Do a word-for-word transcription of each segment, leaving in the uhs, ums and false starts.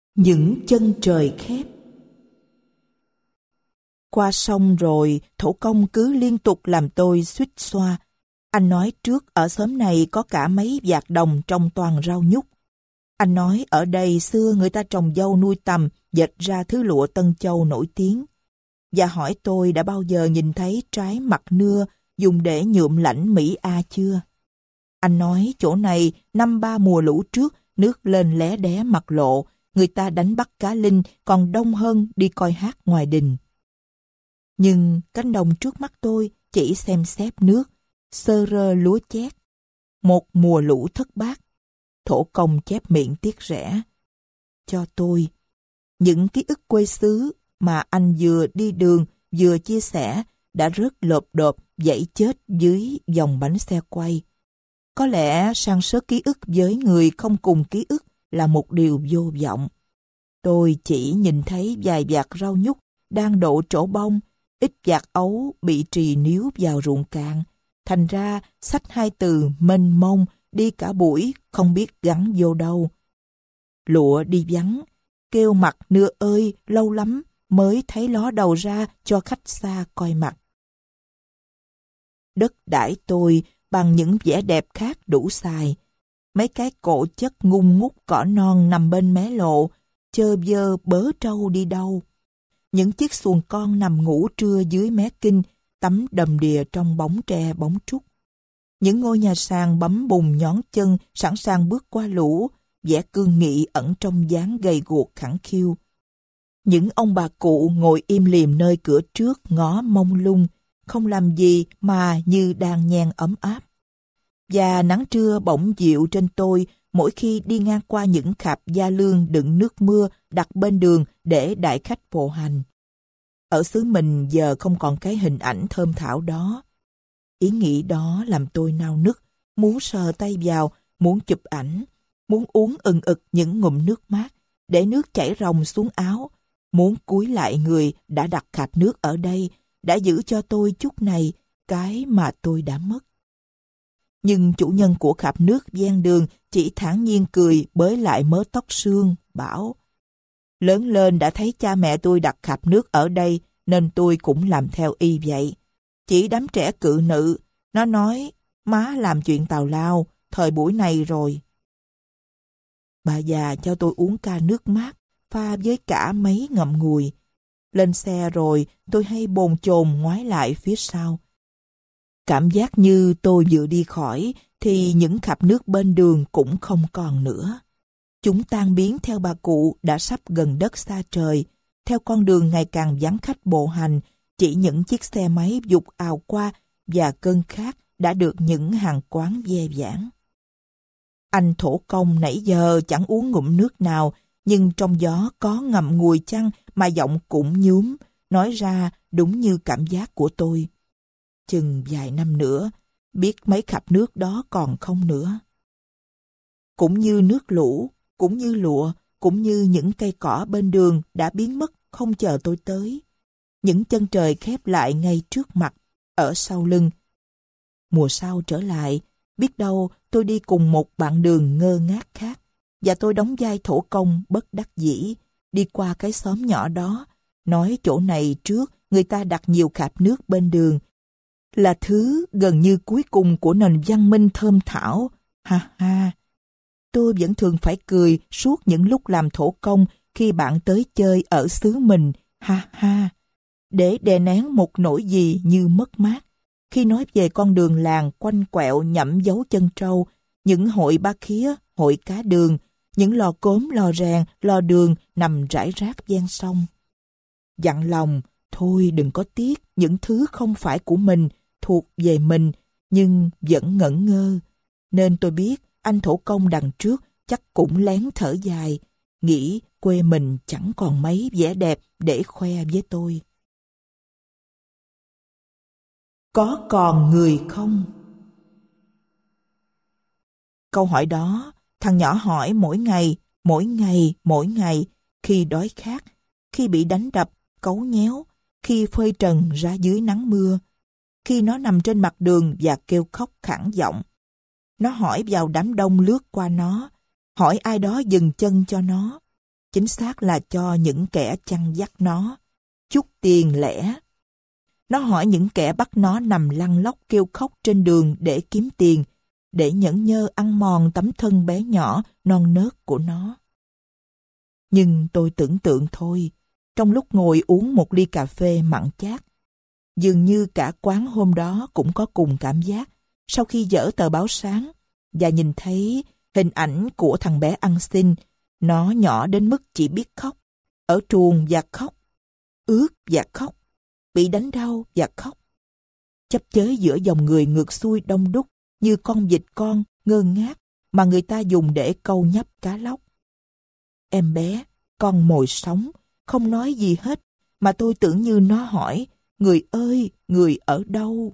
Những chân trời khép. Qua sông rồi, thổ công cứ liên tục làm tôi xuýt xoa. Anh nói trước ở xóm này có cả mấy vạt đồng trồng toàn rau nhút. Anh nói ở đây xưa người ta trồng dâu nuôi tầm, dệt ra thứ lụa Tân Châu nổi tiếng. Và hỏi tôi đã bao giờ nhìn thấy trái mặt nưa dùng để nhuộm lãnh Mỹ A chưa? Anh nói chỗ này năm ba mùa lũ trước nước lên lé đé mặt lộ, người ta đánh bắt cá linh còn đông hơn đi coi hát ngoài đình. Nhưng cánh đồng trước mắt tôi chỉ xem xép nước, sơ rơ lúa chét. Một mùa lũ thất bát. Thổ công chép miệng tiếc rẻ. Cho tôi, những ký ức quê xứ mà anh vừa đi đường vừa chia sẻ đã rớt lộp độp dãy chết dưới dòng bánh xe quay. Có lẽ san sớt ký ức với người không cùng ký ức là một điều vô vọng. Tôi chỉ nhìn thấy vài vạt rau nhút đang đổ trổ bông, ít vạt ấu bị trì níu vào ruộng cạn. Thành ra xách hai từ mênh mông đi cả buổi không biết gắn vô đâu. Lụa đi vắng, kêu mặt nưa ơi lâu lắm mới thấy ló đầu ra cho khách xa coi mặt. Đất đãi tôi bằng những vẻ đẹp khác đủ xài. Mấy cái cổ chất ngung ngút cỏ non nằm bên mé lộ, chơ vơ bớ trâu đi đâu. Những chiếc xuồng con nằm ngủ trưa dưới mé kinh, tắm đầm đìa trong bóng tre bóng trúc. Những ngôi nhà sàn bấm bùng nhón chân sẵn sàng bước qua lũ, vẻ cương nghị ẩn trong dáng gầy guộc khẳng khiu. Những ông bà cụ ngồi im lìm nơi cửa trước ngó mông lung, không làm gì mà như đang nhen ấm áp. Và nắng trưa bỗng dịu trên tôi mỗi khi đi ngang qua những khạp gia lương đựng nước mưa đặt bên đường để đại khách bộ hành. Ở xứ mình giờ không còn cái hình ảnh thơm thảo đó. Ý nghĩ đó làm tôi nao nức, muốn sờ tay vào, muốn chụp ảnh, muốn uống ừng ực những ngụm nước mát, để nước chảy ròng xuống áo, muốn cúi lại người đã đặt khạp nước ở đây, đã giữ cho tôi chút này, cái mà tôi đã mất. Nhưng chủ nhân của khạp nước ven đường chỉ thản nhiên cười bới lại mớ tóc sương, bảo: lớn lên đã thấy cha mẹ tôi đặt khạp nước ở đây nên tôi cũng làm theo y vậy. Chỉ đám trẻ cự nữ, nó nói má làm chuyện tào lao, thời buổi này rồi. Bà già cho tôi uống ca nước mát, pha với cả mấy ngậm ngùi. Lên xe rồi tôi hay bồn chồn ngoái lại phía sau. Cảm giác như tôi vừa đi khỏi thì những khạp nước bên đường cũng không còn nữa. Chúng tan biến theo bà cụ đã sắp gần đất xa trời, theo con đường ngày càng vắng khách bộ hành, chỉ những chiếc xe máy vụt ào qua và cơn khát đã được những hàng quán ve vãn. Anh thổ công nãy giờ chẳng uống ngụm nước nào, nhưng trong gió có ngậm ngùi chăng mà giọng cũng nhúm, nói ra đúng như cảm giác của tôi. Chừng vài năm nữa, biết mấy khạp nước đó còn không nữa. Cũng như nước lũ, cũng như lụa, cũng như những cây cỏ bên đường đã biến mất không chờ tôi tới. Những chân trời khép lại ngay trước mặt, ở sau lưng. Mùa sau trở lại, biết đâu tôi đi cùng một bạn đường ngơ ngác khác, và tôi đóng vai thổ công bất đắc dĩ, đi qua cái xóm nhỏ đó, nói chỗ này trước người ta đặt nhiều khạp nước bên đường, là thứ gần như cuối cùng của nền văn minh thơm thảo. Ha ha! Tôi vẫn thường phải cười suốt những lúc làm thổ công khi bạn tới chơi ở xứ mình. Ha ha! Để đè nén một nỗi gì như mất mát. Khi nói về con đường làng quanh quẹo nhẫm dấu chân trâu, những hội ba khía, hội cá đường, những lò cốm, lò rèn, lò đường nằm rải rác ven sông. Dặn lòng, thôi đừng có tiếc những thứ không phải của mình, thuộc về mình, nhưng vẫn ngẩn ngơ. Nên tôi biết anh thổ công đằng trước chắc cũng lén thở dài, nghĩ quê mình chẳng còn mấy vẻ đẹp để khoe với tôi. Có còn người không? Câu hỏi đó, thằng nhỏ hỏi mỗi ngày, mỗi ngày, mỗi ngày, khi đói khát, khi bị đánh đập, cấu nhéo, khi phơi trần ra dưới nắng mưa, khi nó nằm trên mặt đường và kêu khóc khản giọng. Nó hỏi vào đám đông lướt qua nó, hỏi ai đó dừng chân cho nó. Chính xác là cho những kẻ chăn dắt nó, chút tiền lẻ. Nó hỏi những kẻ bắt nó nằm lăn lóc kêu khóc trên đường để kiếm tiền, để nhẫn nhơ ăn mòn tấm thân bé nhỏ, non nớt của nó. Nhưng tôi tưởng tượng thôi, trong lúc ngồi uống một ly cà phê mặn chát, dường như cả quán hôm đó cũng có cùng cảm giác sau khi dở tờ báo sáng và nhìn thấy hình ảnh của thằng bé ăn xin. Nó nhỏ đến mức chỉ biết khóc, ở truồng và khóc, ướt và khóc, bị đánh đau và khóc, chấp chới giữa dòng người ngược xuôi đông đúc như con vịt con ngơ ngác mà người ta dùng để câu nhấp cá lóc. Em bé, con mồi sống, không nói gì hết, mà tôi tưởng như nó hỏi, người ơi, người ở đâu?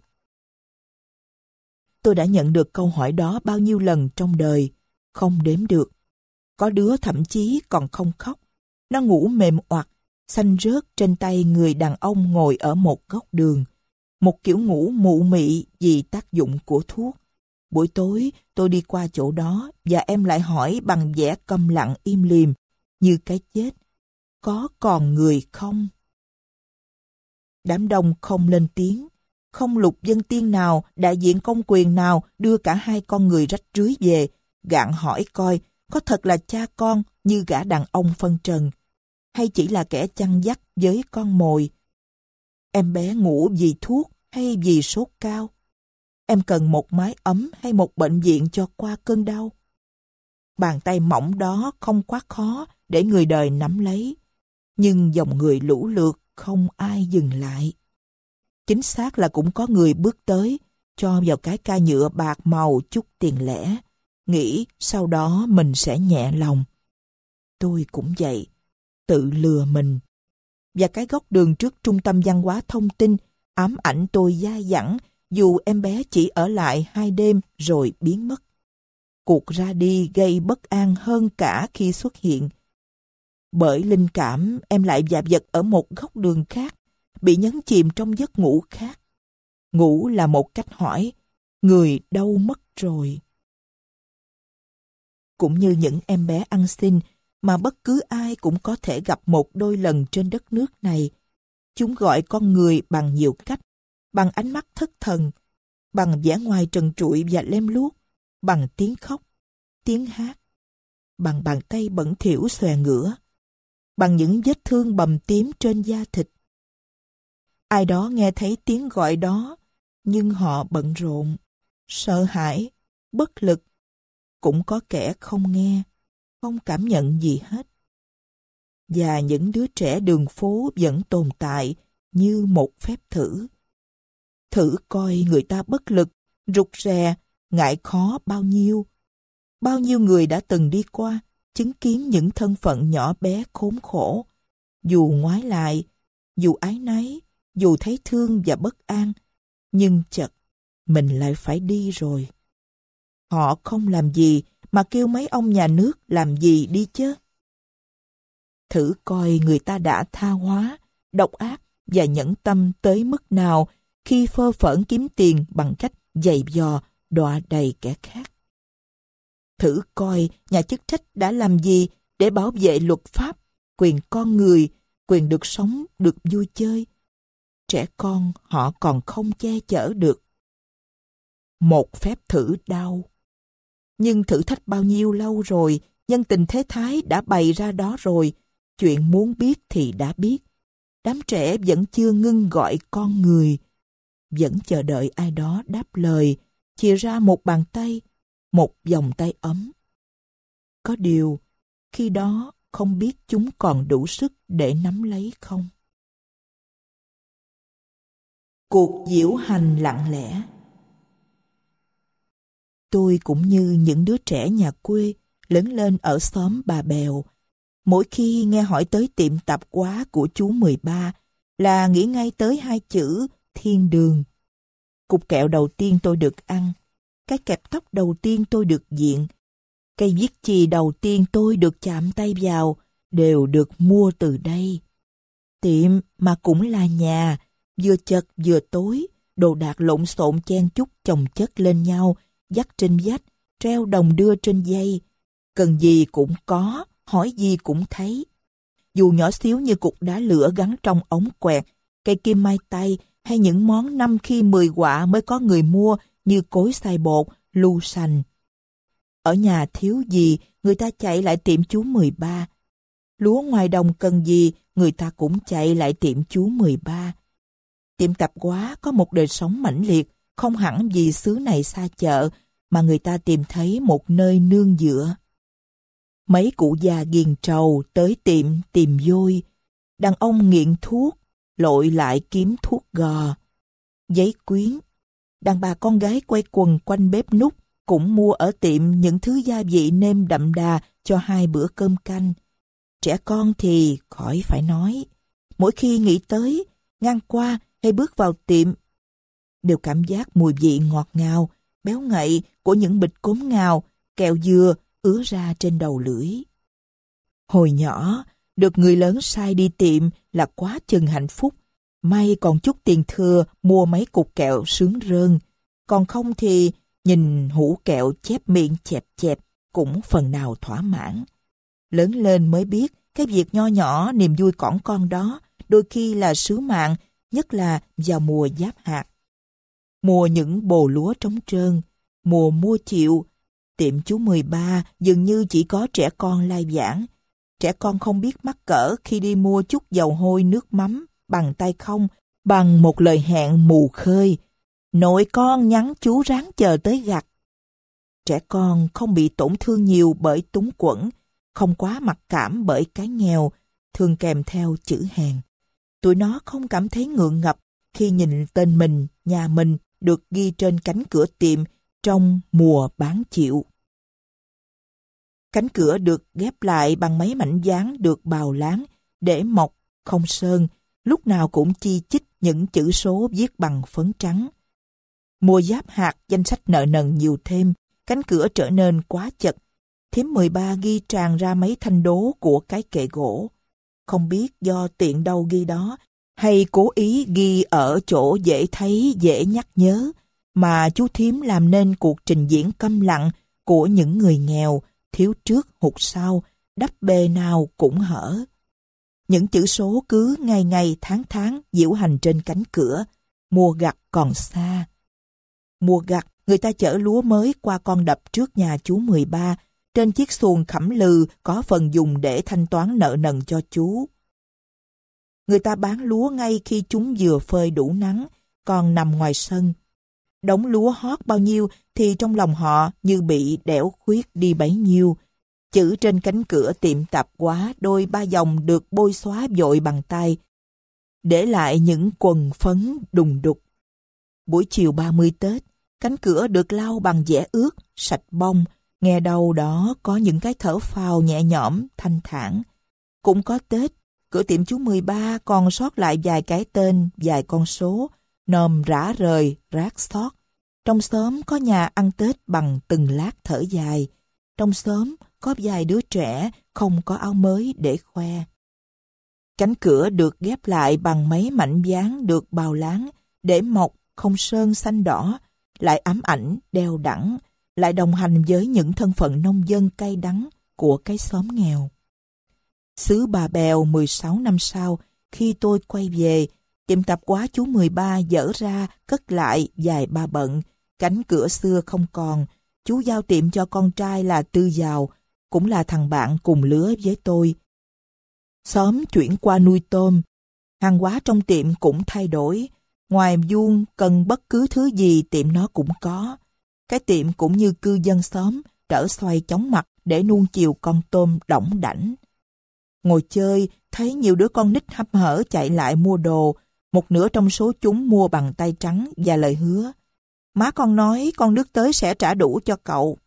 Tôi đã nhận được câu hỏi đó bao nhiêu lần trong đời, không đếm được. Có đứa thậm chí còn không khóc. Nó ngủ mềm oặt, xanh rớt trên tay người đàn ông ngồi ở một góc đường. Một kiểu ngủ mụ mị vì tác dụng của thuốc. Buổi tối tôi đi qua chỗ đó và em lại hỏi bằng vẻ câm lặng im lìm, như cái chết. Có còn người không? Đám đông không lên tiếng. Không lục dân tiên nào, đại diện công quyền nào đưa cả hai con người rách rưới về, gạn hỏi coi có thật là cha con như gã đàn ông phân trần, hay chỉ là kẻ chăn dắt với con mồi. Em bé ngủ vì thuốc hay vì sốt cao? Em cần một mái ấm hay một bệnh viện cho qua cơn đau? Bàn tay mỏng đó không quá khó để người đời nắm lấy, nhưng dòng người lũ lượt không ai dừng lại. Chính xác là cũng có người bước tới, cho vào cái ca nhựa bạc màu chút tiền lẻ, nghĩ sau đó mình sẽ nhẹ lòng. Tôi cũng vậy, tự lừa mình. Và cái góc đường trước trung tâm văn hóa thông tin ám ảnh tôi dai dẳng, dù em bé chỉ ở lại hai đêm rồi biến mất. Cuộc ra đi gây bất an hơn cả khi xuất hiện. Bởi linh cảm, em lại dạp vật ở một góc đường khác, bị nhấn chìm trong giấc ngủ khác. Ngủ là một cách hỏi, người đâu mất rồi? Cũng như những em bé ăn xin mà bất cứ ai cũng có thể gặp một đôi lần trên đất nước này. Chúng gọi con người bằng nhiều cách, bằng ánh mắt thất thần, bằng vẻ ngoài trần trụi và lem luốc, bằng tiếng khóc, tiếng hát, bằng bàn tay bẩn thỉu xòe ngửa, bằng những vết thương bầm tím trên da thịt. Ai đó nghe thấy tiếng gọi đó, nhưng họ bận rộn, sợ hãi, bất lực. Cũng có kẻ không nghe, không cảm nhận gì hết. Và những đứa trẻ đường phố vẫn tồn tại như một phép thử. Thử coi người ta bất lực, rụt rè, ngại khó bao nhiêu. Bao nhiêu người đã từng đi qua, chứng kiến những thân phận nhỏ bé khốn khổ. Dù ngoái lại, dù áy náy, dù thấy thương và bất an, nhưng chợt mình lại phải đi rồi. Họ không làm gì mà kêu mấy ông nhà nước làm gì đi chứ. Thử coi người ta đã tha hóa, độc ác và nhẫn tâm tới mức nào khi phơ phỡn kiếm tiền bằng cách giày vò, đọa đầy kẻ khác. Thử coi nhà chức trách đã làm gì để bảo vệ luật pháp, quyền con người, quyền được sống, được vui chơi. Trẻ con họ còn không che chở được. Một phép thử đau. Nhưng thử thách bao nhiêu lâu rồi, nhân tình thế thái đã bày ra đó rồi, chuyện muốn biết thì đã biết. Đám trẻ vẫn chưa ngưng gọi con người, vẫn chờ đợi ai đó đáp lời, chìa ra một bàn tay, một vòng tay ấm. Có điều, khi đó không biết chúng còn đủ sức để nắm lấy không. Cuộc diễu hành lặng lẽ. Tôi cũng như những đứa trẻ nhà quê lớn lên ở xóm Bà Bèo. Mỗi khi nghe hỏi tới tiệm tạp hóa của chú mười ba là nghĩ ngay tới hai chữ thiên đường. Cục kẹo đầu tiên tôi được ăn, cái kẹp tóc đầu tiên tôi được diện, cây viết chì đầu tiên tôi được chạm tay vào đều được mua từ đây. Tiệm mà cũng là nhà, vừa chật vừa tối, đồ đạc lộn xộn chen chúc chồng chất lên nhau, dắt trên vách, treo đồng đưa trên dây. Cần gì cũng có, hỏi gì cũng thấy. Dù nhỏ xíu như cục đá lửa gắn trong ống quẹt, cây kim mai tay hay những món năm khi mười quạ mới có người mua như cối xay bột, lu sành. Ở nhà thiếu gì, người ta chạy lại tiệm chú mười ba. Lúa ngoài đồng cần gì, người ta cũng chạy lại tiệm chú mười ba. Tiệm tạp hóa có một đời sống mãnh liệt, không hẳn vì xứ này xa chợ, mà người ta tìm thấy một nơi nương dựa. Mấy cụ già ghiền trầu tới tiệm tìm vôi. Đàn ông nghiện thuốc, lội lại kiếm thuốc gò. Giấy quyến. Đàn bà con gái quay quần quanh bếp núc, cũng mua ở tiệm những thứ gia vị nêm đậm đà cho hai bữa cơm canh. Trẻ con thì khỏi phải nói. Mỗi khi nghĩ tới, ngang qua hay bước vào tiệm, đều cảm giác mùi vị ngọt ngào, béo ngậy của những bịch cốm ngào, kẹo dừa ứa ra trên đầu lưỡi. Hồi nhỏ, được người lớn sai đi tiệm là quá chừng hạnh phúc. May còn chút tiền thừa mua mấy cục kẹo sướng rơn. Còn không thì nhìn hũ kẹo chép miệng chẹp chẹp cũng phần nào thỏa mãn. Lớn lên mới biết cái việc nho nhỏ niềm vui cỏn con đó đôi khi là sứ mạng, nhất là vào mùa giáp hạt. Mùa những bồ lúa trống trơn, mùa mua chịu, tiệm chú mười ba dường như chỉ có trẻ con lai vãng. Trẻ con không biết mắc cỡ khi đi mua chút dầu hôi nước mắm bằng tay không, bằng một lời hẹn mù khơi. Nội con nhắn chú ráng chờ tới gặt. Trẻ con không bị tổn thương nhiều bởi túng quẫn, không quá mặc cảm bởi cái nghèo, thường kèm theo chữ hèn. Tụi nó không cảm thấy ngượng ngập khi nhìn tên mình, nhà mình được ghi trên cánh cửa tiệm trong mùa bán chịu. Cánh cửa được ghép lại bằng mấy mảnh dán được bào láng, để mộc, không sơn, lúc nào cũng chi chít những chữ số viết bằng phấn trắng. Mùa giáp hạt, danh sách nợ nần nhiều thêm, cánh cửa trở nên quá chật. Thím mười ba ghi tràn ra mấy thanh đố của cái kệ gỗ. Không biết do tiện đâu ghi đó, hay cố ý ghi ở chỗ dễ thấy, dễ nhắc nhớ, mà chú thím làm nên cuộc trình diễn câm lặng của những người nghèo, thiếu trước hụt sau, đắp bề nào cũng hở. Những chữ số cứ ngày ngày tháng tháng diễu hành trên cánh cửa, mùa gặt còn xa. Mùa gặt, người ta chở lúa mới qua con đập trước nhà chú mười ba, trên chiếc xuồng khẩm lừ có phần dùng để thanh toán nợ nần cho chú. Người ta bán lúa ngay khi chúng vừa phơi đủ nắng, còn nằm ngoài sân. Đống lúa hót bao nhiêu thì trong lòng họ như bị đẽo khuyết đi bấy nhiêu. Chữ trên cánh cửa tiệm tạp hóa đôi ba dòng được bôi xóa vội bằng tay, để lại những quần phấn đùng đục. Buổi chiều ba mươi Tết, cánh cửa được lau bằng dẻ ướt, sạch bông, nghe đâu đó có những cái thở phào nhẹ nhõm, thanh thản. Cũng có Tết, cửa tiệm chú mười ba còn sót lại vài cái tên, vài con số, nòm rã rời, rác xót. Trong xóm có nhà ăn Tết bằng từng lát thở dài. Trong xóm có vài đứa trẻ không có áo mới để khoe. Cánh cửa được ghép lại bằng mấy mảnh dán được bào láng, để mộc, không sơn xanh đỏ, lại ám ảnh, đeo đẳng, lại đồng hành với những thân phận nông dân cay đắng của cái xóm nghèo. Xứ Bà Bèo mười sáu năm sau, khi tôi quay về, tiệm tạp hóa chú mười ba dỡ ra, cất lại vài ba bận, cánh cửa xưa không còn. Chú giao tiệm cho con trai là Tư Giàu, cũng là thằng bạn cùng lứa với tôi. Xóm chuyển qua nuôi tôm, hàng hóa trong tiệm cũng thay đổi. Ngoài vuông cần bất cứ thứ gì tiệm nó cũng có. Cái tiệm cũng như cư dân xóm, trở xoay chóng mặt để nuông chiều con tôm đỏng đảnh. Ngồi chơi, thấy nhiều đứa con nít hăm hở chạy lại mua đồ, một nửa trong số chúng mua bằng tay trắng và lời hứa: má con nói con nước tới sẽ trả đủ cho cậu.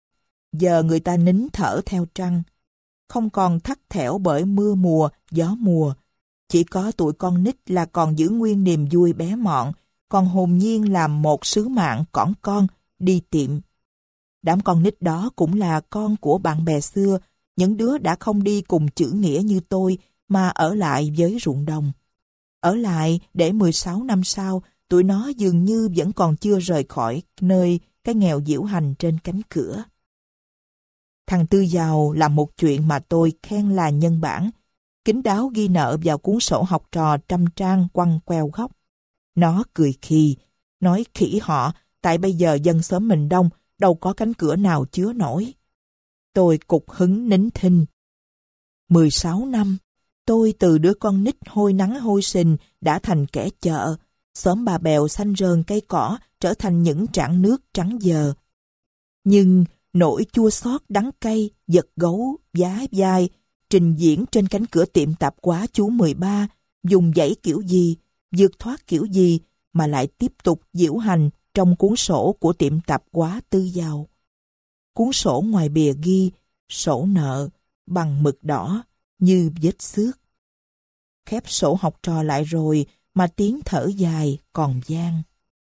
Giờ người ta nín thở theo trăng, không còn thắt thẻo bởi mưa mùa, gió mùa. Chỉ có tụi con nít là còn giữ nguyên niềm vui bé mọn, còn hồn nhiên làm một sứ mạng cỏn con, đi tiệm. Đám con nít đó cũng là con của bạn bè xưa, những đứa đã không đi cùng chữ nghĩa như tôi, mà ở lại với ruộng đồng. Ở lại để mười sáu năm sau, tụi nó dường như vẫn còn chưa rời khỏi nơi cái nghèo diễu hành trên cánh cửa. Thằng Tư Giàu làm một chuyện mà tôi khen là nhân bản. Kín đáo ghi nợ vào cuốn sổ học trò trăm trang quăng queo góc. Nó cười khì, nói khỉ họ, tại bây giờ dân xóm mình đông, đâu có cánh cửa nào chứa nổi. Tôi cục hứng nín thinh. mười sáu năm, tôi từ đứa con nít hôi nắng hôi sình đã thành kẻ chợ. Xóm Bà Bèo xanh rờn cây cỏ trở thành những trảng nước trắng dờ. Nhưng nỗi chua xót đắng cay, giật gấu, giá dai, trình diễn trên cánh cửa tiệm tạp hóa chú mười ba, dùng dãy kiểu gì, vượt thoát kiểu gì mà lại tiếp tục diễu hành trong cuốn sổ của tiệm tạp hóa Tư Giàu. Cuốn sổ ngoài bìa ghi sổ nợ bằng mực đỏ như vết xước. Khép sổ học trò lại rồi mà tiếng thở dài còn vang.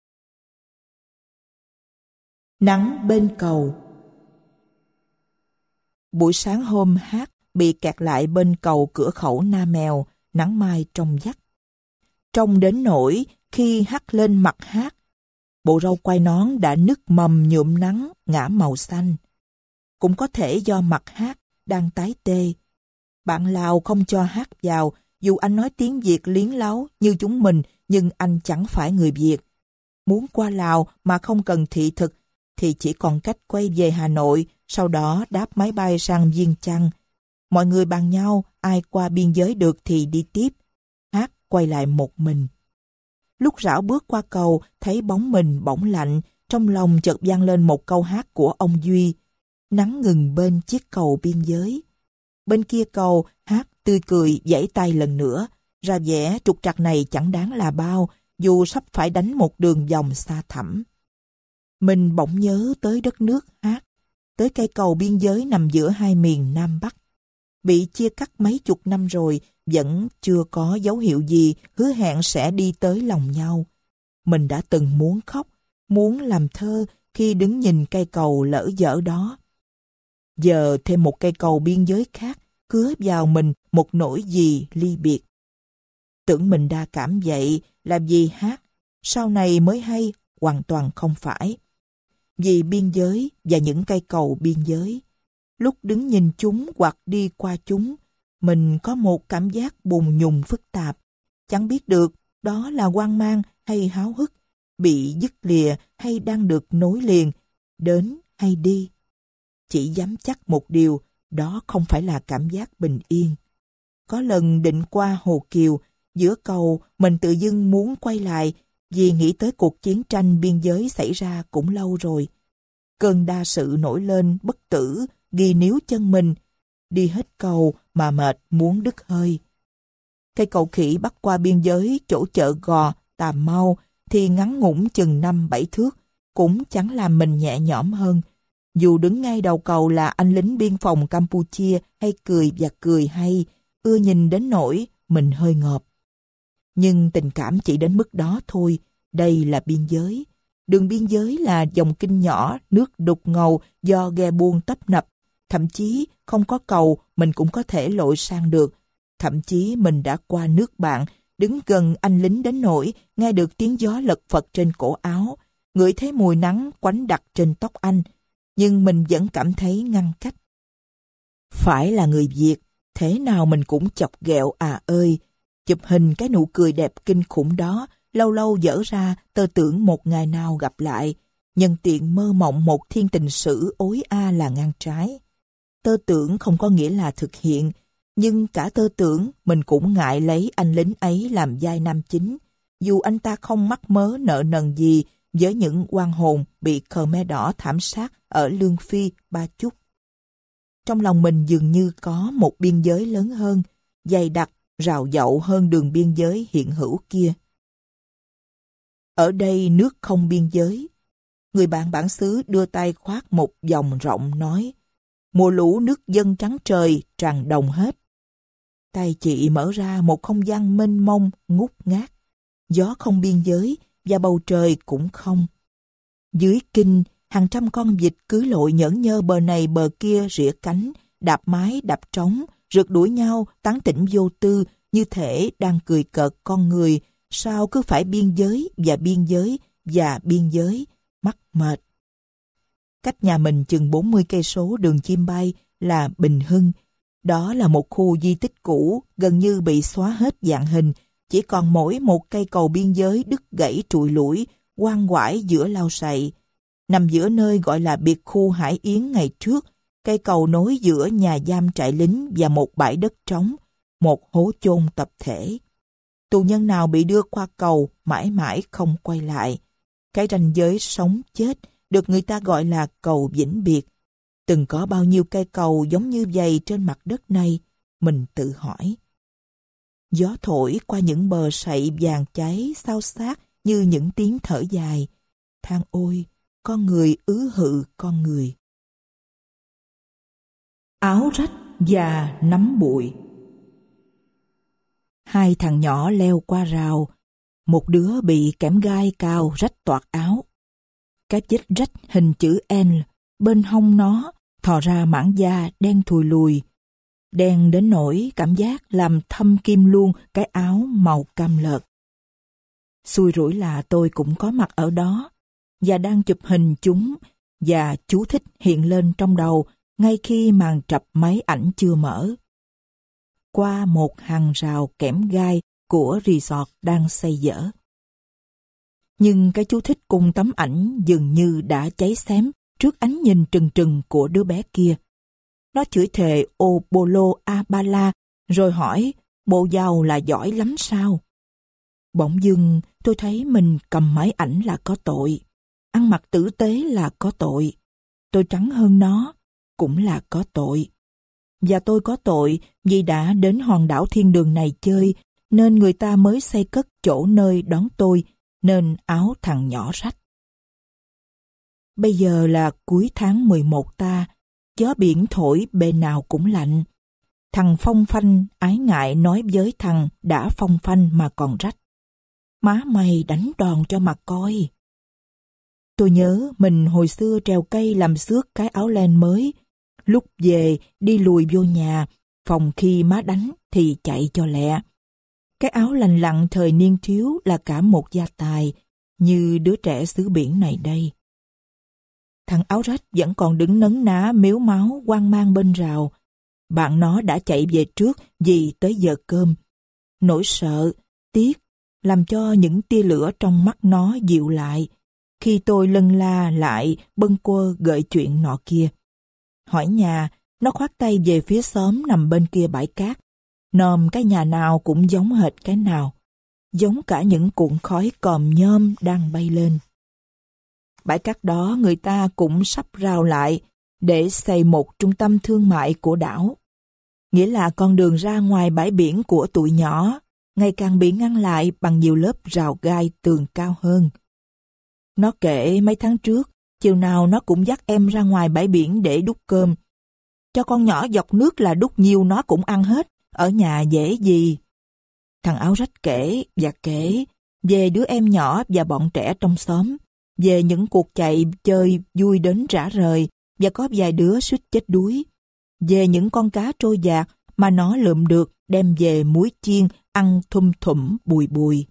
Nắng bên cầu. Buổi sáng hôm Hát bị kẹt lại bên cầu cửa khẩu Nam Mèo, nắng mai trong vắt. Trông đến nỗi khi hắt lên mặt Hát, bộ râu quai nón đã nứt mầm nhuộm nắng ngả màu xanh. Cũng có thể do mặt Hát đang tái tê. Bạn Lào không cho Hát vào, dù anh nói tiếng Việt liến láo như chúng mình, nhưng anh chẳng phải người Việt. Muốn qua Lào mà không cần thị thực thì chỉ còn cách quay về Hà Nội, sau đó đáp máy bay sang Viêng Chăn. Mọi người bàn nhau, ai qua biên giới được thì đi tiếp. Hát quay lại một mình. Lúc rảo bước qua cầu, thấy bóng mình bỗng lạnh, trong lòng chợt vang lên một câu hát của ông Duy. Nắng ngừng bên chiếc cầu biên giới. Bên kia cầu, Hát tươi cười giãy tay lần nữa, ra vẻ trục trặc này chẳng đáng là bao, dù sắp phải đánh một đường vòng xa thẳm. Mình bỗng nhớ tới đất nước Hát, tới cây cầu biên giới nằm giữa hai miền Nam Bắc. Bị chia cắt mấy chục năm rồi, vẫn chưa có dấu hiệu gì hứa hẹn sẽ đi tới lòng nhau. Mình đã từng muốn khóc, muốn làm thơ khi đứng nhìn cây cầu lỡ dở đó. Giờ thêm một cây cầu biên giới khác cứa vào mình một nỗi gì ly biệt. Tưởng mình đa cảm vậy là vì Hát, sau này mới hay hoàn toàn không phải. Vì biên giới và những cây cầu biên giới. Lúc đứng nhìn chúng hoặc đi qua chúng, mình có một cảm giác bùng nhùng phức tạp. Chẳng biết được đó là hoang mang hay háo hức, bị dứt lìa hay đang được nối liền, đến hay đi. Chỉ dám chắc một điều, đó không phải là cảm giác bình yên. Có lần định qua Hồ Kiều, giữa cầu mình tự dưng muốn quay lại vì nghĩ tới cuộc chiến tranh biên giới xảy ra cũng lâu rồi. Cơn đa sự nổi lên bất tử, ghi níu chân mình. Đi hết cầu mà mệt muốn đứt hơi. Cây cầu khỉ bắc qua biên giới chỗ chợ Gò, Tà Mau thì ngắn ngủn chừng năm bảy thước, cũng chẳng làm mình nhẹ nhõm hơn. Dù đứng ngay đầu cầu là anh lính biên phòng Campuchia hay cười và cười hay, ưa nhìn đến nỗi mình hơi ngợp. Nhưng tình cảm chỉ đến mức đó thôi, đây là biên giới. Đường biên giới là dòng kinh nhỏ, nước đục ngầu do ghe buôn tấp nập. Thậm chí không có cầu mình cũng có thể lội sang được. Thậm chí mình đã qua nước bạn, đứng gần anh lính đến nỗi nghe được tiếng gió lật phật trên cổ áo, ngửi thấy mùi nắng quánh đặc trên tóc anh. Nhưng mình vẫn cảm thấy ngăn cách. Phải là người Việt, thế nào mình cũng chọc ghẹo à ơi. Chụp hình cái nụ cười đẹp kinh khủng đó, lâu lâu dở ra tơ tưởng một ngày nào gặp lại, nhân tiện mơ mộng một thiên tình sử ối a là ngang trái. Tơ tưởng không có nghĩa là thực hiện, nhưng cả tơ tưởng mình cũng ngại lấy anh lính ấy làm vai nam chính, dù anh ta không mắc mớ nợ nần gì với những oan hồn bị Khmer Đỏ thảm sát ở Lương Phi, Ba Chúc. Trong lòng mình dường như có một biên giới lớn hơn, dày đặc, rào dậu hơn đường biên giới hiện hữu kia. Ở đây nước không biên giới. Người bạn bản xứ đưa tay khoác một vòng rộng nói, mùa lũ nước dâng trắng trời, tràn đồng hết. Tay chị mở ra một không gian mênh mông, ngút ngát. Gió không biên giới và bầu trời cũng không. Dưới kinh, hàng trăm con vịt cứ lội nhởn nhơ bờ này bờ kia rỉa cánh, đạp mái đạp trống, rượt đuổi nhau, tán tỉnh vô tư, như thể đang cười cợt con người, sao cứ phải biên giới và biên giới và biên giới, mắc mệt. Cách nhà mình chừng bốn mươi cây số đường chim bay, là Bình Hưng. Đó là một khu di tích cũ, gần như bị xóa hết dạng hình, chỉ còn mỗi một cây cầu biên giới đứt gãy trụi lủi, oan oải giữa lao sậy. Nằm giữa nơi gọi là biệt khu Hải Yến ngày trước, cây cầu nối giữa nhà giam trại lính và một bãi đất trống, một hố chôn tập thể. Tù nhân nào bị đưa qua cầu mãi mãi không quay lại. Cái ranh giới sống chết được người ta gọi là cầu vĩnh biệt. Từng có bao nhiêu cây cầu giống như vậy trên mặt đất này, mình tự hỏi. Gió thổi qua những bờ sậy vàng cháy xao xát như những tiếng thở dài. Than ôi, con người ứ hự con người. Áo rách và nắm bụi. Hai thằng nhỏ leo qua rào. Một đứa bị kẽm gai cao rách toạc áo. Cái vết rách hình chữ L bên hông nó thò ra mảng da đen thùi lùi. Đen đến nỗi cảm giác làm thâm kim luôn cái áo màu cam lợt. Xui rủi là tôi cũng có mặt ở đó và đang chụp hình chúng, và chú thích hiện lên trong đầu ngay khi màn trập máy ảnh chưa mở. Qua một hàng rào kẽm gai của resort đang xây dở. Nhưng cái chú thích cùng tấm ảnh dường như đã cháy xém trước ánh nhìn trừng trừng của đứa bé kia. Nó chửi thề ô bô lô a ba la, rồi hỏi bộ giàu là giỏi lắm sao? Bỗng dưng tôi thấy mình cầm máy ảnh là có tội, ăn mặc tử tế là có tội, tôi trắng hơn nó cũng là có tội. Và tôi có tội vì đã đến hòn đảo thiên đường này chơi, nên người ta mới xây cất chỗ nơi đón tôi, nên áo thằng nhỏ rách. Bây giờ là cuối tháng mười một ta, gió biển thổi bề nào cũng lạnh. Thằng phong phanh ái ngại nói với thằng đã phong phanh mà còn rách. Má mày đánh đòn cho mà coi. Tôi nhớ mình hồi xưa trèo cây làm xước cái áo len mới. Lúc về đi lùi vô nhà, phòng khi má đánh thì chạy cho lẹ. Cái áo lành lặn thời niên thiếu là cả một gia tài, như đứa trẻ xứ biển này đây. Thằng áo rách vẫn còn đứng nấn ná mếu máu hoang mang bên rào. Bạn nó đã chạy về trước vì tới giờ cơm. Nỗi sợ, tiếc, làm cho những tia lửa trong mắt nó dịu lại, khi tôi lân la lại bâng quơ gợi chuyện nọ kia. Hỏi nhà, nó khoác tay về phía xóm nằm bên kia bãi cát. Nòm cái nhà nào cũng giống hệt cái nào, giống cả những cuộn khói còm nhôm đang bay lên. Bãi cát đó người ta cũng sắp rào lại để xây một trung tâm thương mại của đảo. Nghĩa là con đường ra ngoài bãi biển của tụi nhỏ ngày càng bị ngăn lại bằng nhiều lớp rào gai tường cao hơn. Nó kể mấy tháng trước, chiều nào nó cũng dắt em ra ngoài bãi biển để đút cơm. Cho con nhỏ dọc nước là đút nhiều nó cũng ăn hết, ở nhà dễ gì. Thằng áo rách kể và kể về đứa em nhỏ và bọn trẻ trong xóm, về những cuộc chạy chơi vui đến rã rời và có vài đứa suýt chết đuối, về những con cá trôi dạt mà nó lượm được đem về muối chiên ăn thum thủm bùi bùi.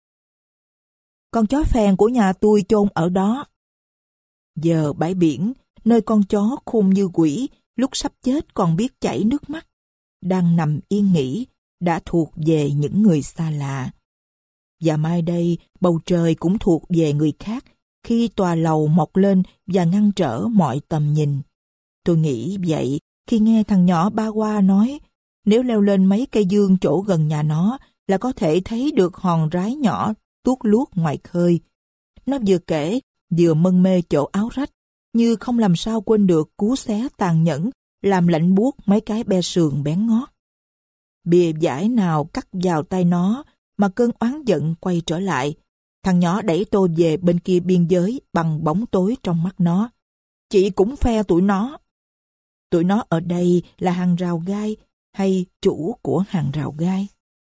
Con chó phèn của nhà tôi chôn ở đó. Giờ bãi biển, nơi con chó khôn như quỷ, lúc sắp chết còn biết chảy nước mắt, đang nằm yên nghỉ, đã thuộc về những người xa lạ. Và mai đây, bầu trời cũng thuộc về người khác, khi tòa lầu mọc lên và ngăn trở mọi tầm nhìn. Tôi nghĩ vậy khi nghe thằng nhỏ ba qua nói, nếu leo lên mấy cây dương chỗ gần nhà nó là có thể thấy được hòn rái nhỏ tuốt luốt ngoài khơi. Nó vừa kể, vừa mân mê chỗ áo rách, như không làm sao quên được cú xé tàn nhẫn, làm lạnh buốt mấy cái be sườn bén ngót. Bìa vải nào cắt vào tay nó, mà cơn oán giận quay trở lại. Thằng nhỏ đẩy tôi về bên kia biên giới bằng bóng tối trong mắt nó. Chị cũng phe tụi nó. Tụi nó ở đây là hàng rào gai hay chủ của hàng rào gai?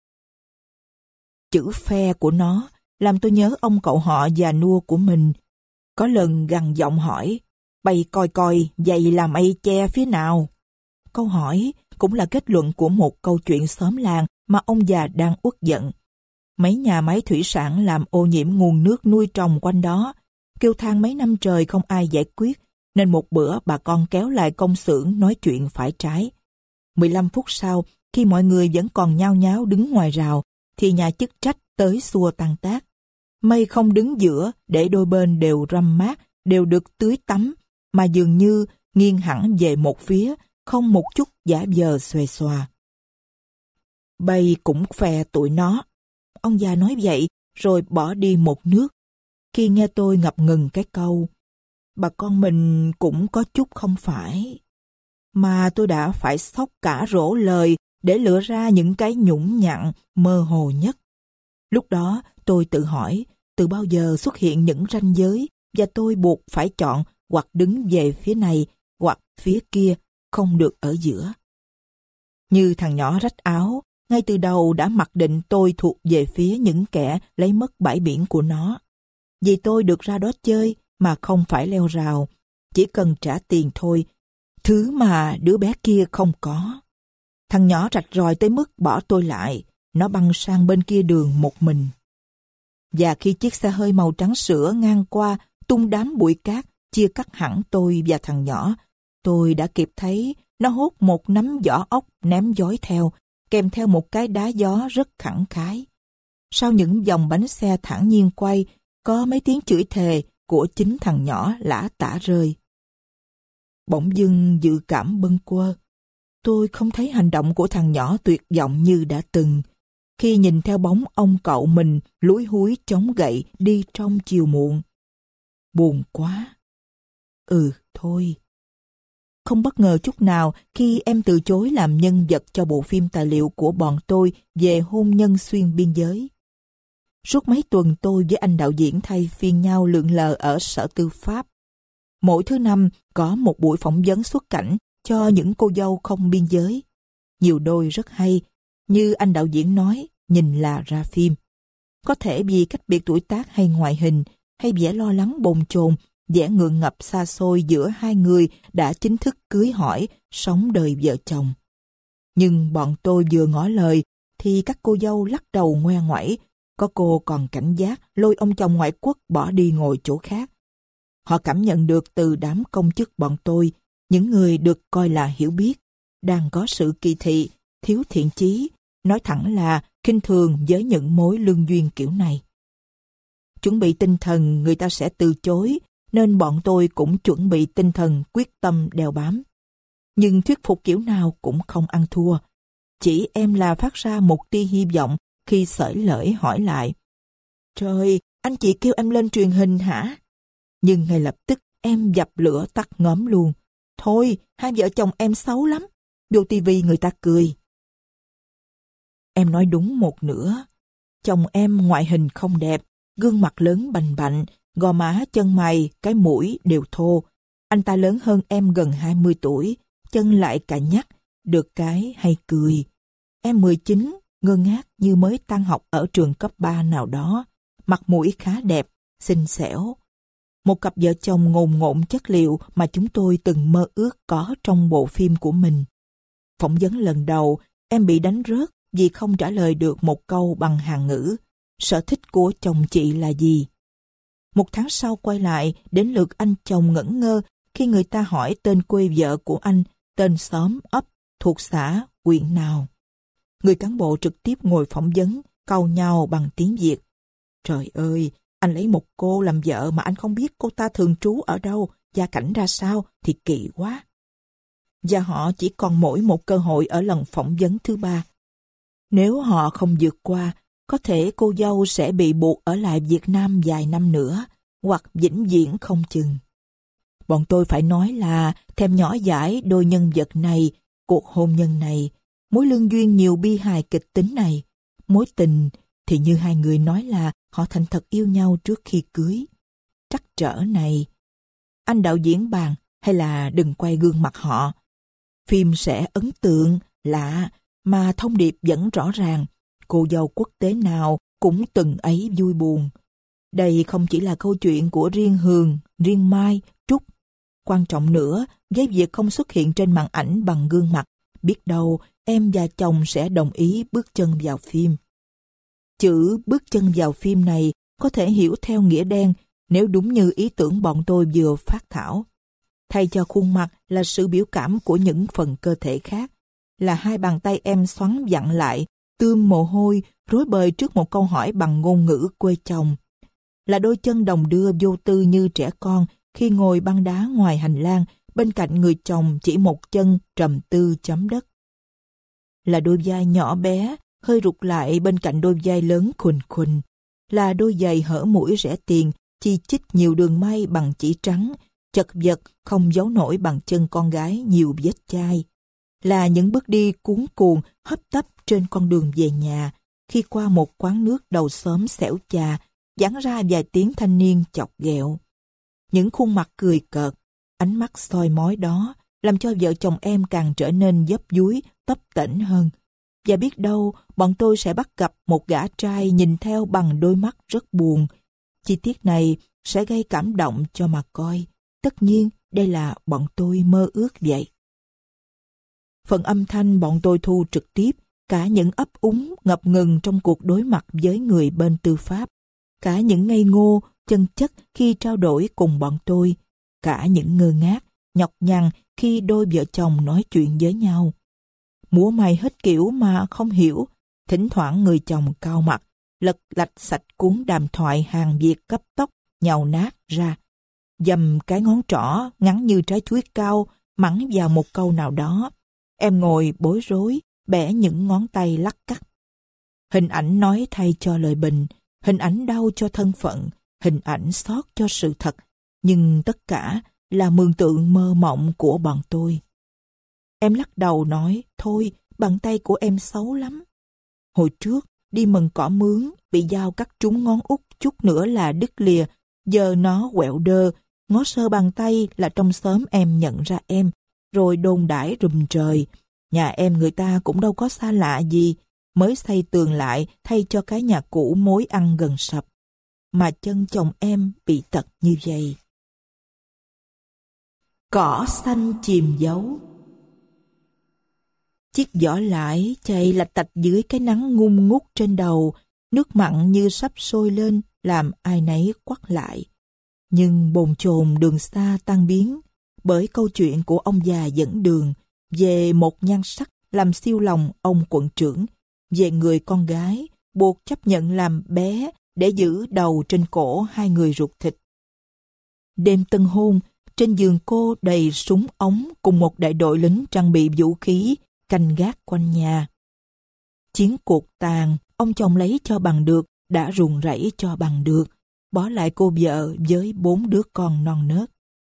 Chữ phe của nó làm tôi nhớ ông cậu họ già nua của mình. Có lần gằn giọng hỏi, bày coi coi giày làm mày che phía nào? Câu hỏi cũng là kết luận của một câu chuyện xóm làng mà ông già đang uất giận. Mấy nhà máy thủy sản làm ô nhiễm nguồn nước nuôi trồng quanh đó, kêu than mấy năm trời không ai giải quyết, nên một bữa bà con kéo lại công xưởng nói chuyện phải trái. mười lăm phút sau, khi mọi người vẫn còn nhao nháo đứng ngoài rào, thì nhà chức trách tới xua tan tác. Mây không đứng giữa để đôi bên đều râm mát, đều được tưới tắm, mà dường như nghiêng hẳn về một phía, không một chút giả vờ xuề xòa. Bay cũng phe tụi nó. Ông già nói vậy, rồi bỏ đi một nước. Khi nghe tôi ngập ngừng cái câu, bà con mình cũng có chút không phải, mà tôi đã phải xóc cả rổ lời để lựa ra những cái nhũng nhặn mơ hồ nhất. Lúc đó tôi tự hỏi, từ bao giờ xuất hiện những ranh giới và tôi buộc phải chọn hoặc đứng về phía này hoặc phía kia, không được ở giữa. Như thằng nhỏ rách áo, ngay từ đầu đã mặc định tôi thuộc về phía những kẻ lấy mất bãi biển của nó. Vì tôi được ra đó chơi mà không phải leo rào, chỉ cần trả tiền thôi, thứ mà đứa bé kia không có. Thằng nhỏ rạch ròi tới mức bỏ tôi lại, nó băng sang bên kia đường một mình. Và khi chiếc xe hơi màu trắng sữa ngang qua, tung đám bụi cát, chia cắt hẳn tôi và thằng nhỏ, tôi đã kịp thấy nó hốt một nắm vỏ ốc ném dối theo, kèm theo một cái đá gió rất khẳng khái. Sau những dòng bánh xe thản nhiên quay, có mấy tiếng chửi thề của chính thằng nhỏ lả tả rơi. Bỗng dưng dự cảm bâng quơ. Tôi không thấy hành động của thằng nhỏ tuyệt vọng như đã từng, khi nhìn theo bóng ông cậu mình lúi húi chống gậy đi trong chiều muộn. Buồn quá. Ừ, thôi. Không bất ngờ chút nào khi em từ chối làm nhân vật cho bộ phim tài liệu của bọn tôi về hôn nhân xuyên biên giới. Suốt mấy tuần tôi với anh đạo diễn thay phiên nhau lượn lờ ở Sở Tư pháp. Mỗi thứ năm có một buổi phỏng vấn xuất cảnh cho những cô dâu không biên giới. Nhiều đôi rất hay, như anh đạo diễn nói, nhìn là ra phim. Có thể vì cách biệt tuổi tác hay ngoại hình, hay vẻ lo lắng bồn chồn, vẻ ngượng ngập xa xôi giữa hai người đã chính thức cưới hỏi, sống đời vợ chồng. Nhưng bọn tôi vừa ngỏ lời, thì các cô dâu lắc đầu ngoe ngoẩy, có cô còn cảnh giác lôi ông chồng ngoại quốc bỏ đi ngồi chỗ khác. Họ cảm nhận được từ đám công chức bọn tôi, những người được coi là hiểu biết, đang có sự kỳ thị, thiếu thiện chí, nói thẳng là khinh thường với những mối lương duyên kiểu này. Chuẩn bị tinh thần người ta sẽ từ chối, nên bọn tôi cũng chuẩn bị tinh thần quyết tâm đeo bám. Nhưng thuyết phục kiểu nào cũng không ăn thua. Chỉ em là phát ra một tia hy vọng khi Sởi Lởi hỏi lại. Trời, anh chị kêu em lên truyền hình hả? Nhưng ngay lập tức em dập lửa tắt ngóm luôn. Thôi, hai vợ chồng em xấu lắm. Vô tivi người ta cười. Em nói đúng một nửa. Chồng em ngoại hình không đẹp, gương mặt lớn bành bạnh, gò má, chân mày, cái mũi đều thô. Anh ta lớn hơn em gần hai mươi tuổi, chân lại cà nhắc, được cái hay cười. Em mười chín, ngơ ngác như mới tan học ở trường cấp ba nào đó, mặt mũi khá đẹp, xinh xẻo. Một cặp vợ chồng ngồn ngộn chất liệu mà chúng tôi từng mơ ước có trong bộ phim của mình. Phỏng vấn lần đầu, em bị đánh rớt vì không trả lời được một câu bằng Hàn ngữ. Sở thích của chồng chị là gì? Một tháng sau quay lại, đến lượt anh chồng ngẩn ngơ khi người ta hỏi tên quê vợ của anh, tên xóm, ấp, thuộc xã, huyện nào. Người cán bộ trực tiếp ngồi phỏng vấn, cau nhau bằng tiếng Việt. Trời ơi, anh lấy một cô làm vợ mà anh không biết cô ta thường trú ở đâu, gia cảnh ra sao thì kỳ quá. Và họ chỉ còn mỗi một cơ hội ở lần phỏng vấn thứ ba. Nếu họ không vượt qua, có thể cô dâu sẽ bị buộc ở lại Việt Nam vài năm nữa, hoặc vĩnh viễn không chừng. Bọn tôi phải nói là thèm nhỏ dãi đôi nhân vật này, cuộc hôn nhân này, mối lương duyên nhiều bi hài kịch tính này. Mối tình thì như hai người nói là họ thành thật yêu nhau trước khi cưới. Trắc trở này, anh đạo diễn bàn hay là đừng quay gương mặt họ. Phim sẽ ấn tượng, lạ, mà thông điệp vẫn rõ ràng. Cô dâu quốc tế nào cũng từng ấy vui buồn. Đây không chỉ là câu chuyện của riêng Hường, riêng Mai, Trúc. Quan trọng nữa, với việc không xuất hiện trên màn ảnh bằng gương mặt, biết đâu em và chồng sẽ đồng ý bước chân vào phim. Chữ bước chân vào phim này có thể hiểu theo nghĩa đen nếu đúng như ý tưởng bọn tôi vừa phát thảo. Thay cho khuôn mặt là sự biểu cảm của những phần cơ thể khác, là hai bàn tay em xoắn vặn lại, tươm mồ hôi, rối bời trước một câu hỏi bằng ngôn ngữ quê chồng. Là đôi chân đồng đưa vô tư như trẻ con khi ngồi băng đá ngoài hành lang, bên cạnh người chồng chỉ một chân trầm tư chấm đất. Là đôi vai nhỏ bé, hơi rụt lại bên cạnh đôi vai lớn khuỳnh khuỳnh. Là đôi giày hở mũi rẻ tiền, chi chít nhiều đường may bằng chỉ trắng, chật vật không giấu nổi bằng chân con gái nhiều vết chai. Là những bước đi cuống cuồng hấp tấp trên con đường về nhà, khi qua một quán nước đầu xóm xẻo chà, vẳng ra vài tiếng thanh niên chọc ghẹo. Những khuôn mặt cười cợt, ánh mắt soi mói đó làm cho vợ chồng em càng trở nên dấp dúi, tấp tễnh hơn. Và biết đâu bọn tôi sẽ bắt gặp một gã trai nhìn theo bằng đôi mắt rất buồn. Chi tiết này sẽ gây cảm động cho mà coi. Tất nhiên đây là bọn tôi mơ ước vậy. Phần âm thanh bọn tôi thu trực tiếp, cả những ấp úng ngập ngừng trong cuộc đối mặt với người bên tư pháp, cả những ngây ngô, chân chất khi trao đổi cùng bọn tôi, cả những ngơ ngác, nhọc nhằn khi đôi vợ chồng nói chuyện với nhau. Múa may hết kiểu mà không hiểu, thỉnh thoảng người chồng cau mặt, lật lạch sạch cuốn đàm thoại hàng Việt cấp tốc, nhàu nát ra, dầm cái ngón trỏ ngắn như trái chuối cao, mắng vào một câu nào đó. Em ngồi bối rối, bẻ những ngón tay lắc cắt. Hình ảnh nói thay cho lời bình, hình ảnh đau cho thân phận, hình ảnh xót cho sự thật, nhưng tất cả là mường tượng mơ mộng của bọn tôi. Em lắc đầu nói, thôi, bàn tay của em xấu lắm. Hồi trước, đi mần cỏ mướn, bị dao cắt trúng ngón út chút nữa là đứt lìa, giờ nó quẹo đơ, ngó sơ bàn tay là trong xóm em nhận ra em, rồi đồn đãi rùm trời. Nhà em người ta cũng đâu có xa lạ gì, mới xây tường lại thay cho cái nhà cũ mối ăn gần sập. Mà chân chồng em bị tật như vậy. Cỏ xanh chìm dấu. Chiếc giỏ lãi chạy lạch tạch dưới cái nắng ngung ngút trên đầu, nước mặn như sắp sôi lên làm ai nấy quắt lại. Nhưng bồn chồn đường xa tan biến bởi câu chuyện của ông già dẫn đường về một nhan sắc làm siêu lòng ông quận trưởng, về người con gái buộc chấp nhận làm bé để giữ đầu trên cổ hai người ruột thịt. Đêm tân hôn, trên giường cô đầy súng ống cùng một đại đội lính trang bị vũ khí canh gác quanh nhà. Chiến cuộc tàn, ông chồng lấy cho bằng được, đã ruồng rẫy cho bằng được, bỏ lại cô vợ với bốn đứa con non nớt.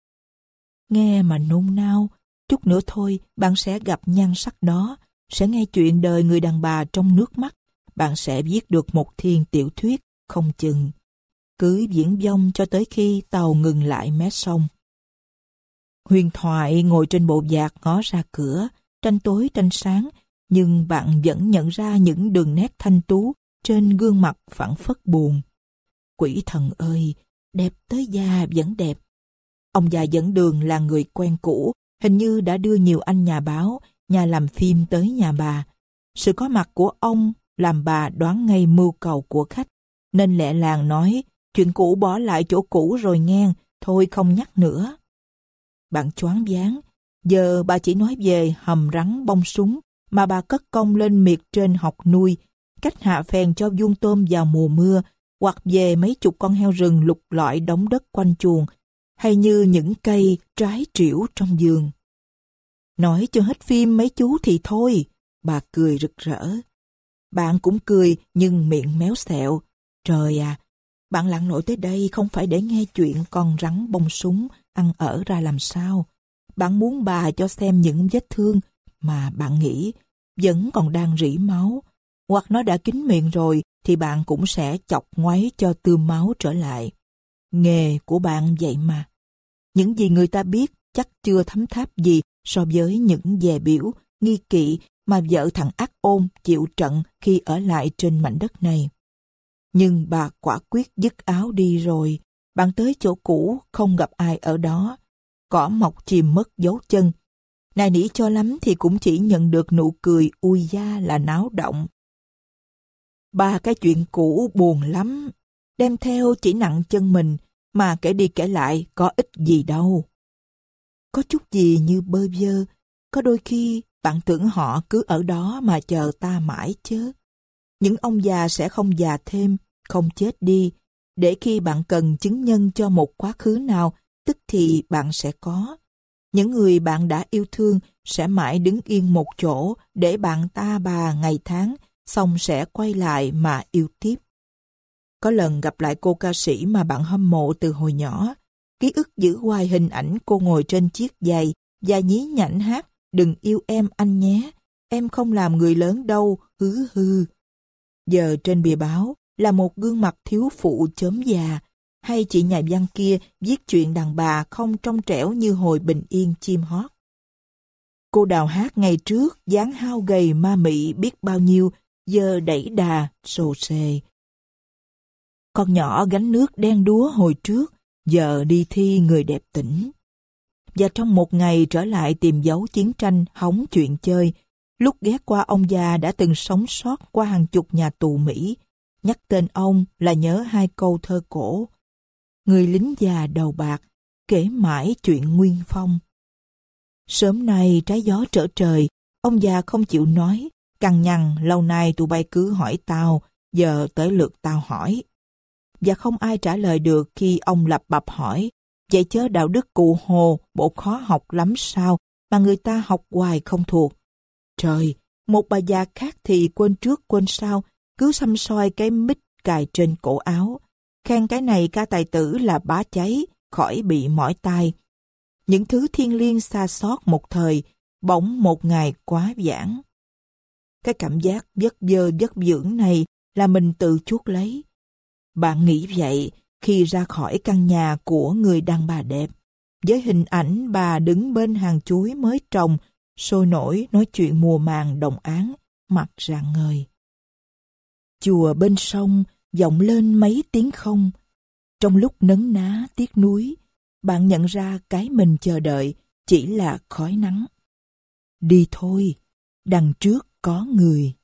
Nghe mà nôn nao, chút nữa thôi bạn sẽ gặp nhan sắc đó, sẽ nghe chuyện đời người đàn bà trong nước mắt, bạn sẽ viết được một thiên tiểu thuyết không chừng. Cứ diễn vong cho tới khi tàu ngừng lại mé sông. Huyền thoại ngồi trên bộ dạc ngó ra cửa, tranh tối tranh sáng, nhưng bạn vẫn nhận ra những đường nét thanh tú trên gương mặt phảng phất buồn. Quỷ thần ơi, đẹp tới da vẫn đẹp. Ông già dẫn đường là người quen cũ, hình như đã đưa nhiều anh nhà báo, nhà làm phim tới nhà bà. Sự có mặt của ông làm bà đoán ngay mưu cầu của khách, nên lẹ làng nói, chuyện cũ bỏ lại chỗ cũ rồi nghe, thôi không nhắc nữa. Bạn choáng váng, giờ bà chỉ nói về hầm rắn bông súng mà bà cất công lên miệt trên học nuôi, cách hạ phèn cho vuông tôm vào mùa mưa, hoặc về mấy chục con heo rừng lục lọi đống đất quanh chuồng, hay như những cây trái trĩu trong vườn. Nói cho hết phim mấy chú thì thôi, bà cười rực rỡ. Bạn cũng cười nhưng miệng méo xẹo. Trời à, bạn lặn lội tới đây không phải để nghe chuyện con rắn bông súng ăn ở ra làm sao. Bạn muốn bà cho xem những vết thương mà bạn nghĩ vẫn còn đang rỉ máu, hoặc nó đã kín miệng rồi thì bạn cũng sẽ chọc ngoáy cho tươm máu trở lại. Nghề của bạn vậy mà. Những gì người ta biết chắc chưa thấm tháp gì so với những dè biểu, nghi kỵ mà vợ thằng ác ôn chịu trận khi ở lại trên mảnh đất này. Nhưng bà quả quyết dứt áo đi rồi. Bạn tới chỗ cũ không gặp ai ở đó. Cỏ mọc chìm mất dấu chân. Nài nỉ cho lắm thì cũng chỉ nhận được nụ cười ui da là náo động. Ba cái chuyện cũ buồn lắm. Đem theo chỉ nặng chân mình, mà kể đi kể lại có ích gì đâu. có chút gì như bơ vơ. Có đôi khi bạn tưởng họ cứ ở đó mà chờ ta mãi chớ. Những ông già sẽ không già thêm, không chết đi, để khi bạn cần chứng nhân cho một quá khứ nào, tức thì bạn sẽ có. Những người bạn đã yêu thương sẽ mãi đứng yên một chỗ để bạn ta bà ngày tháng, xong sẽ quay lại mà yêu tiếp. Có lần gặp lại cô ca sĩ mà bạn hâm mộ từ hồi nhỏ, ký ức giữ hoài hình ảnh cô ngồi trên chiếc giày và nhí nhảnh hát "Đừng yêu em anh nhé, em không làm người lớn đâu, hứ hư." Giờ trên bìa báo là một gương mặt thiếu phụ chớm già, hay chị nhà văn kia viết chuyện đàn bà không trong trẻo như hồi bình yên chim hót. Cô đào hát ngày trước dáng hao gầy ma mị biết bao nhiêu, giờ đẩy đà sồ sề. Con nhỏ gánh nước đen đúa hồi trước, giờ đi thi người đẹp tỉnh. Và trong một ngày trở lại tìm dấu chiến tranh hóng chuyện chơi, lúc ghé qua ông già đã từng sống sót qua hàng chục nhà tù Mỹ, nhắc tên ông là nhớ hai câu thơ cổ. Người lính già đầu bạc, kể mãi chuyện Nguyên Phong. Sớm nay trái gió trở trời, ông già không chịu nói, cằn nhằn lâu nay tụi bay cứ hỏi tao, giờ tới lượt tao hỏi. Và không ai trả lời được khi ông lặp bặp hỏi, vậy chớ đạo đức cụ Hồ, bộ khó học lắm sao, mà người ta học hoài không thuộc. Trời, một bà già khác thì quên trước quên sau, cứ xăm soi cái mic cài trên cổ áo, khen cái này ca tài tử là bá cháy, khỏi bị mỏi tai. Những thứ thiêng liêng xa xót một thời, bỗng một ngày quá vãng. Cái cảm giác vất vơ vất vưởng này là mình tự chuốc lấy. Bạn nghĩ vậy khi ra khỏi căn nhà của người đàn bà đẹp, với hình ảnh bà đứng bên hàng chuối mới trồng, sôi nổi nói chuyện mùa màng đồng áng, mặt rạng ngời. Chùa bên sông vọng lên mấy tiếng không. Trong lúc nấn ná tiếc nuối, bạn nhận ra cái mình chờ đợi chỉ là khói nắng. Đi thôi, đằng trước có người.